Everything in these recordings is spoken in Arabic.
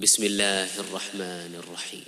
بسم الله الرحمن الرحيم.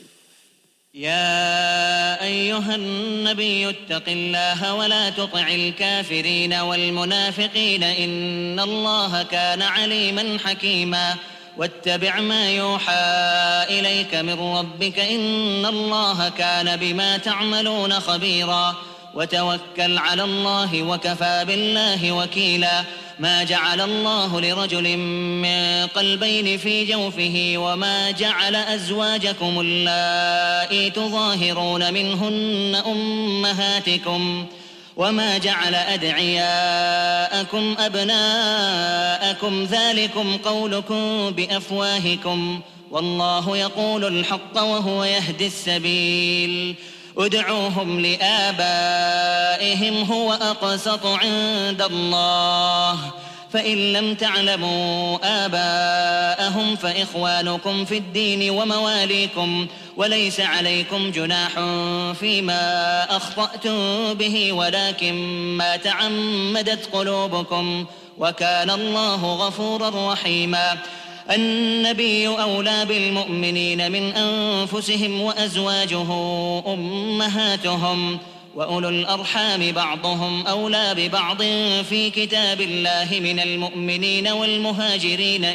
يا أيها النبي اتق الله ولا تطع الكافرين والمنافقين إن الله كان عليما حكيما واتبع ما يوحى إليك من ربك إن الله كان بما تعملون خبيرا وتوكل على الله وكفى بالله وكيلا ما جعل الله لرجل من قلبين في جوفه وما جعل أزواجكم اللائي تظاهرون منهن أمهاتكم وما جعل أدعياءكم أبناءكم ذلكم قولكم بأفواهكم والله يقول الحق وهو يهدي السبيل ادعوهم لآبائهم هو أقسط عند الله فإن لم تعلموا آباءهم فإخوانكم في الدين ومواليكم وليس عليكم جناح فيما أخطأتم به ولكن ما تعمدت قلوبكم وكان الله غفورا رحيما النبي أولى بالمؤمنين من أنفسهم وأزواجه أمهاتهم وأولو الأرحام بعضهم أولى ببعض في كتاب الله من المؤمنين والمهاجرين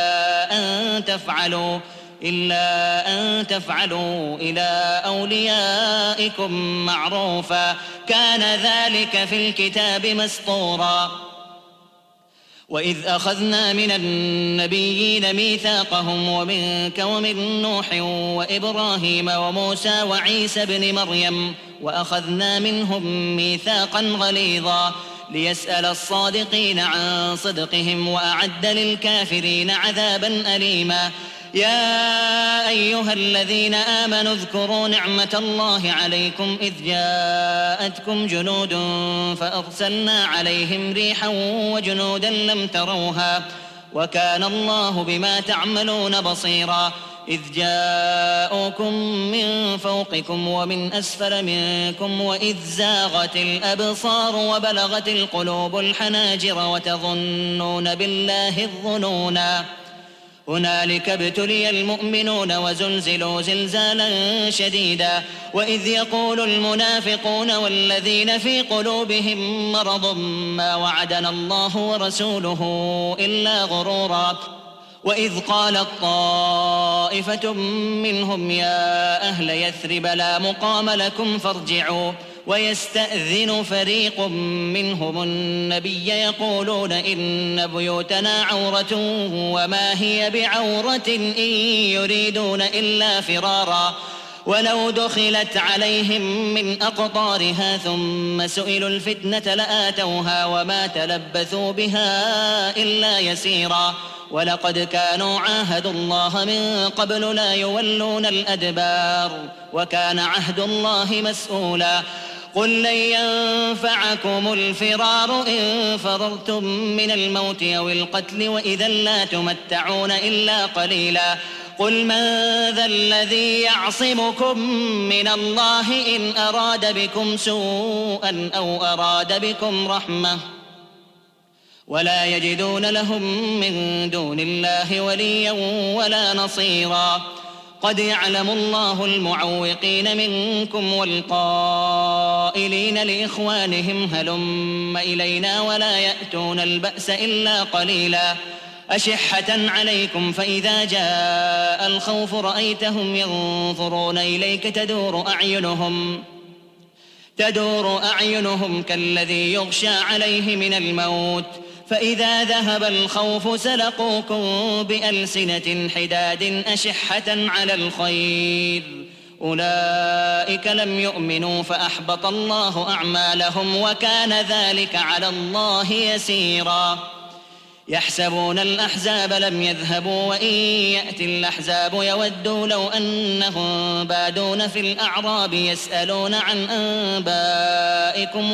إلا أن تفعلوا إلى أوليائكم معروفا كان ذلك في الكتاب مسطورا وإذ أخذنا من النبيين ميثاقهم ومنك ومن نوح وإبراهيم وموسى وعيسى ابن مريم وأخذنا منهم ميثاقا غليظا ليسأل الصادقين عن صدقهم وأعد للكافرين عذابا أليما يا أيها الذين آمنوا اذكروا نعمة الله عليكم إذ جاءتكم جنود فأرسلنا عليهم ريحا وجنودا لم تروها وكان الله بما تعملون بصيرا إذ جاءوكم من فوقكم ومن أسفل منكم وإذ زاغت الأبصار وبلغت القلوب الحناجر وتظنون بالله الظنونا هنالك ابتلي المؤمنون وزلزلوا زلزالا شديدا وإذ يقول المنافقون والذين في قلوبهم مرض ما وعدنا الله ورسوله إلا غرورا وإذ قالت طائفة منهم يا أهل يثرب لا مقام لكم فارجعوا ويستأذن فريق منهم النبي يقولون إن بيوتنا عورة وما هي بعورة إن يريدون إلا فرارا ولو دخلت عليهم من أقطارها ثم سئلوا الفتنة لآتوها وما تلبثوا بها إلا يسيرا ولقد كانوا عاهدوا الله من قبل لا يولون الأدبار وكان عهد الله مسؤولا قل لن ينفعكم الفرار إن فررتم من الموت أو القتل وإذا لا تمتعون إلا قليلا قل من ذا الذي يعصمكم من الله إن أراد بكم سوءا أو أراد بكم رحمة ولا يجدون لهم من دون الله وليا ولا نصيرا قد يعلم الله المعوقين منكم والقائلين لإخوانهم هلم إلينا ولا يأتون البأس إلا قليلا أشحة عليكم فإذا جاء الخوف رأيتهم ينظرون إليك تدور أعينهم كالذي يغشى عليه من الموت فإذا ذهب الخوف سلقوكم بألسنة حداد أشحة على الخير أولئك لم يؤمنوا فأحبط الله أعمالهم وكان ذلك على الله يسيرا يحسبون الأحزاب لم يذهبوا وإن يأتي الأحزاب يودوا لو أنهم بادون في الأعراب يسألون عن أنبائكم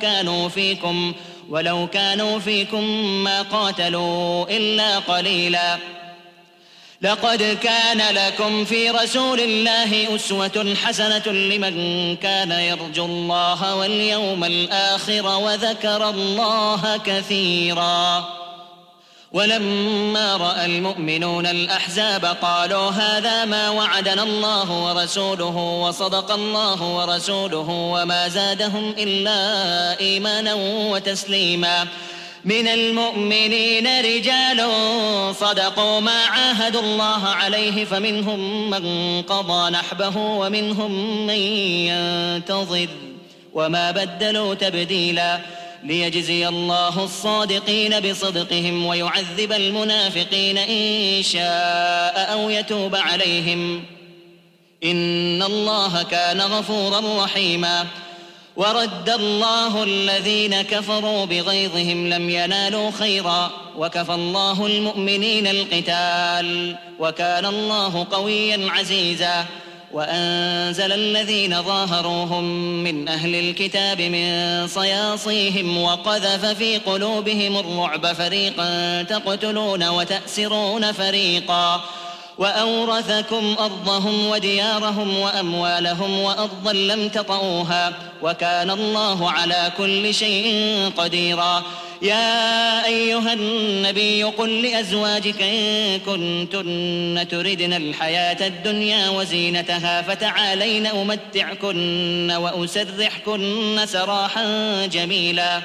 ولو كانوا فيكم ما قاتلوا إلا قليلا لقد كان لكم في رسول الله أسوة حسنة لمن كان يرجو الله واليوم الآخر وذكر الله كثيرا ولما رأى المؤمنون الأحزاب قالوا هذا ما وعدنا الله ورسوله وصدق الله ورسوله وما زادهم إلا إيمانا وتسليما. من المؤمنين رجال صدقوا ما عاهدوا الله عليه فمنهم من قضى نحبه ومنهم من ينتظر وما بدلوا تبديلا، ليجزي الله الصادقين بصدقهم ويعذب المنافقين إن شاء أو يتوب عليهم، إن الله كان غفورا رحيما. ورد الله الذين كفروا بغيظهم لم ينالوا خيرا وكفى الله المؤمنين القتال وكان الله قويا عزيزا. وأنزل الذين ظاهروهم من أهل الكتاب من صياصيهم وقذف في قلوبهم الرعب فريقا تقتلون وتأسرون فريقا، وأورثكم أرضهم وديارهم وأموالهم وأرضا لم تطئوها وكان الله على كل شيء قديرا. يا أيها النبي قل لأزواجك إن كنتن تردن الحياة الدنيا وزينتها فتعالين أمتعكن وأسرحكن سراحا جميلا،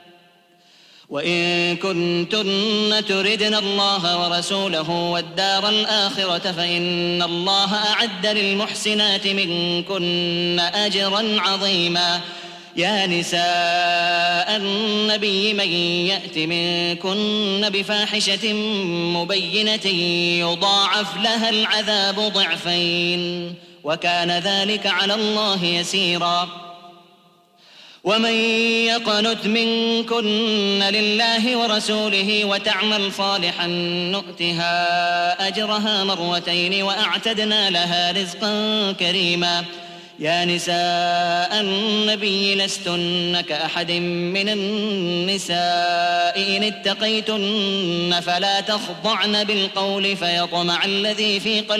وإن كنتن تردن الله ورسوله والدار الآخرة فإن الله أعد للمحسنات منكن أجرا عظيما. يا نساء النبي من يأت منكن بفاحشة مبينة يضاعف لها العذاب ضعفين وكان ذلك على الله يسيرا. ومن يقنت منكن لله ورسوله وتعمل صالحا نؤتها أجرها مرتين وأعتدنا لها رزقا كريما. يا نساء النبي لستن كأحد من النساء إن اتقيتن فلا تخضعن بالقول فيطمع الذي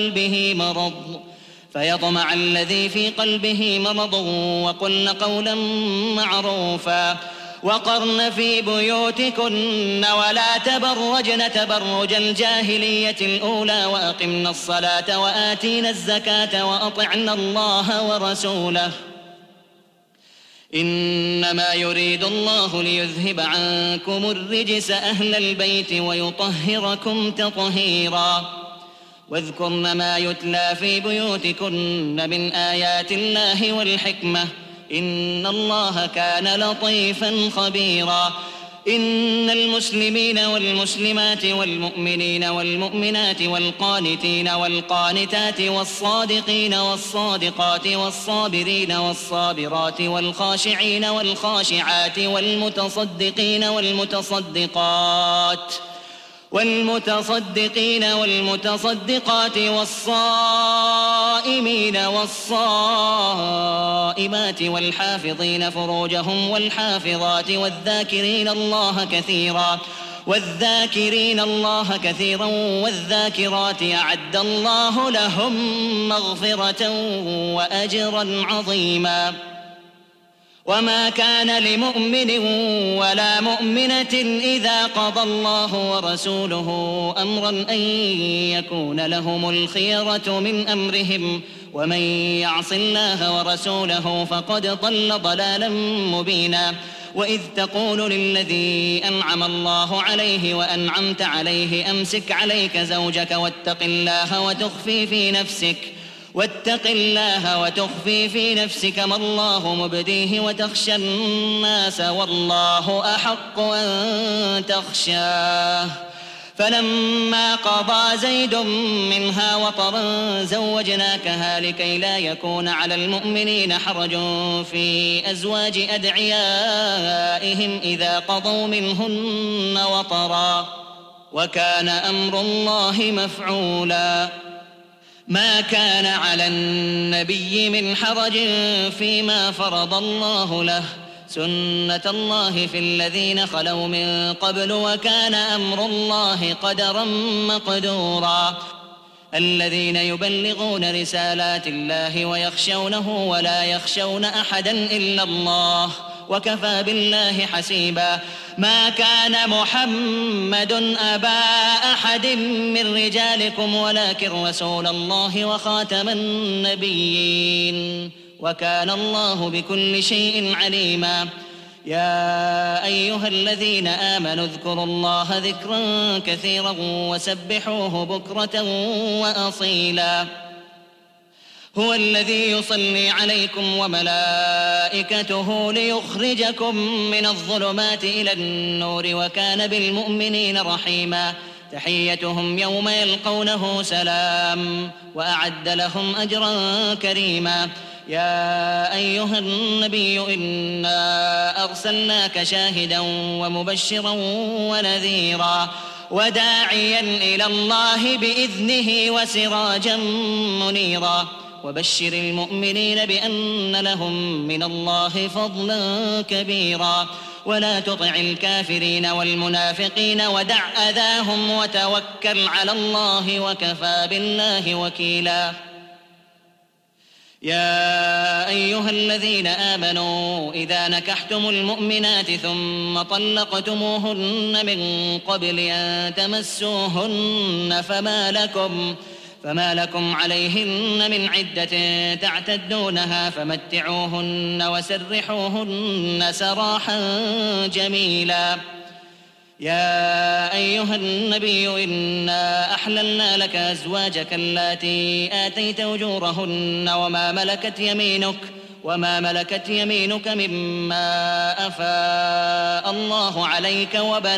في قلبه مرض وقلن قولا معروفا. وقرن في بيوتكن ولا تبرجن تبرج الجاهلية الأولى وأقمن الصلاة وآتينا الزكاة وأطعن الله ورسوله إنما يريد الله ليذهب عنكم الرجس أهل البيت ويطهركم تطهيرا. واذكرن ما يتلى في بيوتكن من آيات الله والحكمة إن الله كان لطيفا خبيرا. إن المسلمين والمسلمات والمؤمنين والمؤمنات والقانتين والقانتات والصادقين والصادقات والصابرين والصابرات والخاشعين والخاشعات والمتصدقين والمتصدقات والصائمين والصائمات والحافظين فروجهم والحافظات والذاكرين الله كثيرا والذاكرات أعد الله لهم مغفرة وأجرا عظيما. وما كان لمؤمن ولا مؤمنة إذا قضى الله ورسوله أمرا أن يكون لهم الخيرة من أمرهم ومن يعص الله ورسوله فقد ضل ضلالا مبينا. وإذ تقول للذي أنعم الله عليه وأنعمت عليه أمسك عليك زوجك واتق الله وتخفي في نفسك ما الله مبديه وتخشى الناس والله أحق أن تخشاه. فلما قضى زيد منها وطرا زوجناكها لكي لا يكون على المؤمنين حرج في أزواج أدعيائهم إذا قضوا منهن وطرا وكان أمر الله مفعولا. ما كان على النبي من حرج فيما فرض الله له سنة الله في الذين خلوا من قبل وكان أمر الله قدرا مقدورا. الذين يبلغون رسالات الله ويخشونه ولا يخشون أحدا إلا الله وكفى بالله حسيبا. ما كان محمد أبا أحد من رجالكم ولكن رسول الله وخاتم النبيين وكان الله بكل شيء عليما. يا أيها الذين آمنوا اذكروا الله ذكرا كثيرا وسبحوه بكرة وأصيلا. هو الذي يصلي عليكم وملائكته ليخرجكم من الظلمات إلى النور وكان بالمؤمنين رحيما. تحيتهم يوم يلقونه سلام وأعد لهم أجرا كريما. يا أيها النبي إنا أرسلناك شاهدا ومبشرا ونذيرا وداعيا إلى الله بإذنه وسراجا منيرا. وبشر المؤمنين بأن لهم من الله فضلا كبيرا. ولا تطع الكافرين والمنافقين ودع أذاهم وتوكل على الله وكفى بالله وكيلا. يا أيها الذين آمنوا إذا نكحتم المؤمنات ثم طلقتموهن من قبل أن تمسوهن فما لكم عليهن من عدة تعتدونها فمتعوهن وسرحوهن سراحا جميلا. يا أيها النبي إنا أحللنا لك أزواجك اللاتي آتيت أجورهن وما ملكت يمينك مما أفاء الله عليك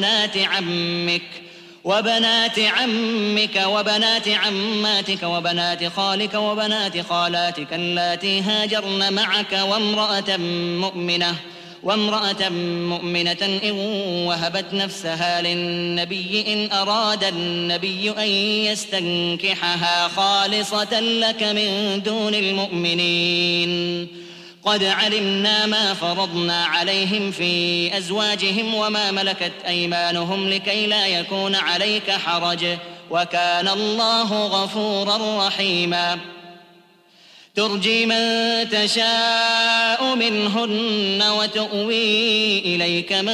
وبنات عمك وبنات عماتك وبنات خالك وبنات خالاتك اللاتي هاجرن معك وامرأة مؤمنة إن وهبت نفسها للنبي إن أراد النبي أن يستنكحها خالصة لك من دون المؤمنين. قد علمنا ما فرضنا عليهم في أزواجهم وما ملكت أيمانهم لكي لا يكون عليك حرج وكان الله غفورا رحيما. ترجي من تشاء منهن وتؤوي إليك من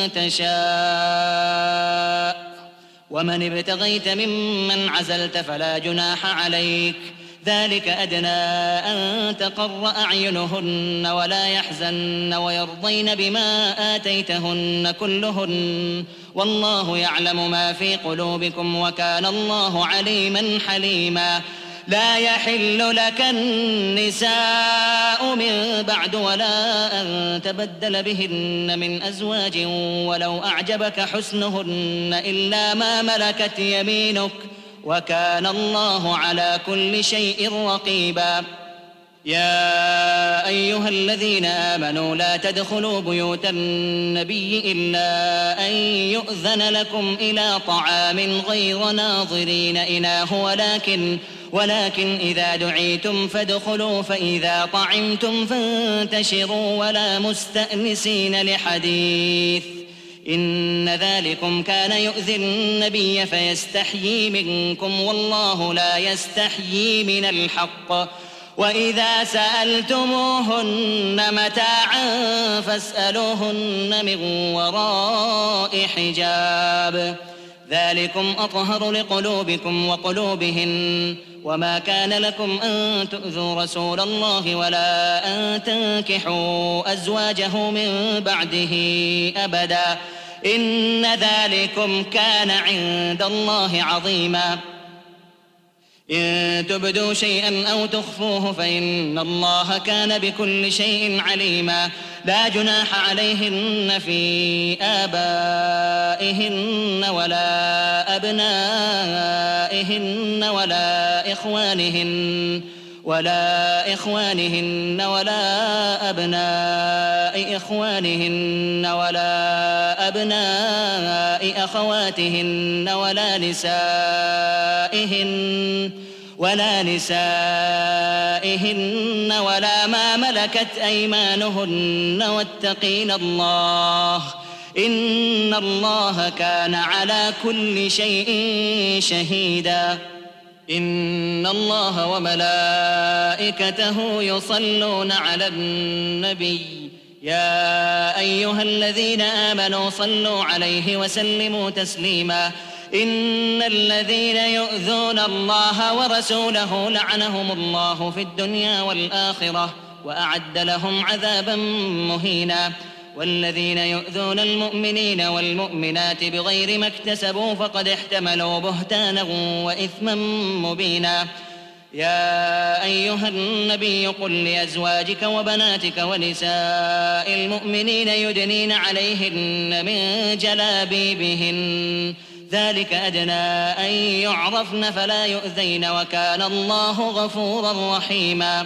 تشاء ومن ابتغيت ممن عزلت فلا جناح عليك. ذلك أدنى أن تقر أعينهن ولا يحزن ويرضين بما آتيتهن كلهن والله يعلم ما في قلوبكم وكان الله عليما حليما. لا يحل لك النساء من بعد ولا أن تبدل بهن من أزواج ولو أعجبك حسنهن إلا ما ملكت يمينك وكان الله على كل شيء رقيبا. يا أيها الذين آمنوا لا تدخلوا بيوت النبي إلا أن يؤذن لكم إلى طعام غير ناظرين إناه ولكن إذا دعيتم فادخلوا فإذا طعمتم فانتشروا ولا مستأنسين لحديث إن ذلكم كان يؤذي النبي فيستحيي منكم والله لا يستحيي من الحق. وإذا سألتموهن متاعا فاسألوهن من وراء حجاب ذلكم أطهر لقلوبكم وقلوبهن. وما كان لكم أن تؤذوا رسول الله ولا أن تنكحوا أزواجه من بعده أبدا إن ذلكم كان عند الله عظيما. إن تبدوا شيئا أو تخفوه فإن الله كان بكل شيء عليما. لا جناح عليهن في آبائهن ولا أبنائهن ولا إخوانهن ولا أبناء إخوانهن ولا أبناء أخواتهن ولا نسائهن ولا ما ملكت أيمانهن واتقين الله إن الله كان على كل شيء شهيدا. إن الله وملائكته يصلون على النبي يا أيها الذين آمنوا صلوا عليه وسلموا تسليما إن الذين يؤذون الله ورسوله لعنهم الله في الدنيا والآخرة وأعد لهم عذابا مهينا والذين يؤذون المؤمنين والمؤمنات بغير ما اكتسبوا فقد احتملوا بهتانا وإثما مبينا يا أيها النبي قل لأزواجك وبناتك ونساء المؤمنين يدنين عليهن من جلابيبهن ذلك أدنى أن يعرفن فلا يؤذين وكان الله غفورا رحيما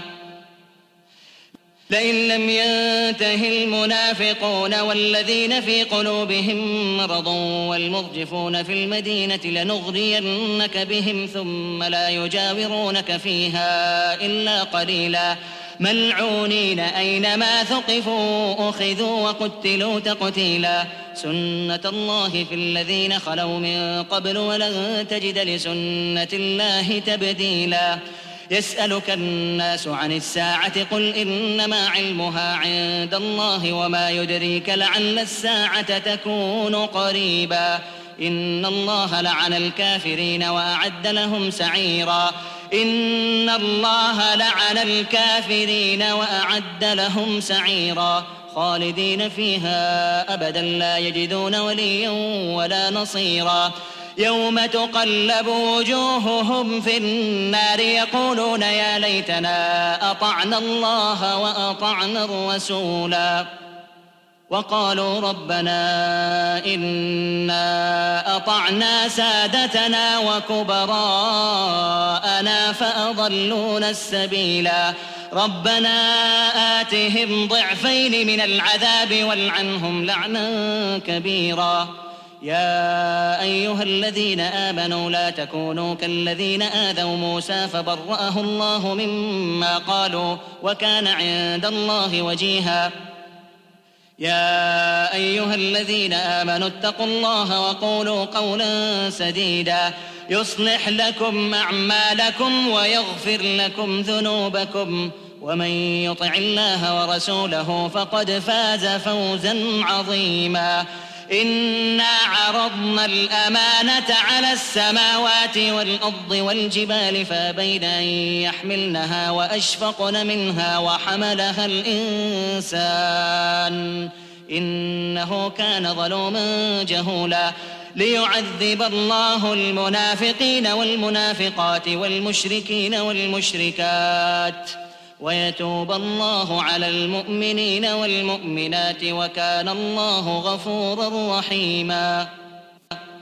لئن لم ينته المنافقون والذين في قلوبهم مرض والمرجفون في المدينة لنغرينك بهم ثم لا يجاورونك فيها إلا قليلا ملعونين أينما ثقفوا أخذوا وقتلوا تقتيلا سنة الله في الذين خلوا من قبل ولن تجد لسنة الله تبديلا يسألك الناس عن الساعة قل إنما علمها عند الله وما يدريك لعل الساعة تكون قريبا إن الله لعن الكافرين وأعد لهم سعيرا إن الله لعن الكافرين وأعد لهم سعيرا خالدين فيها أبدا لا يجدون وليا ولا نصيرا يوم تقلب وجوههم في النار يقولون يا ليتنا أطعنا الله وأطعنا الرسولا وقالوا ربنا إنا أطعنا سادتنا وكبراءنا فأضلونا السبيلا ربنا آتهم ضعفين من العذاب والعنهم لعنا كبيرا يا أيها الذين آمنوا لا تكونوا كالذين آذوا موسى فبرأه الله مما قالوا وكان عند الله وجيها يا أيها الذين آمنوا اتقوا الله وقولوا قولا سديدا يصلح لكم أعمالكم ويغفر لكم ذنوبكم ومن يطع الله ورسوله فقد فاز فوزا عظيما إنا عرضنا الأمانة على السماوات والأرض والجبال فأبين أن يحملنها وأشفقن منها وحملها الإنسان إنه كان ظلوما جهولا ليعذب الله المنافقين والمنافقات والمشركين والمشركات ويتوب الله على المؤمنين والمؤمنات وكان الله غفورا رحيما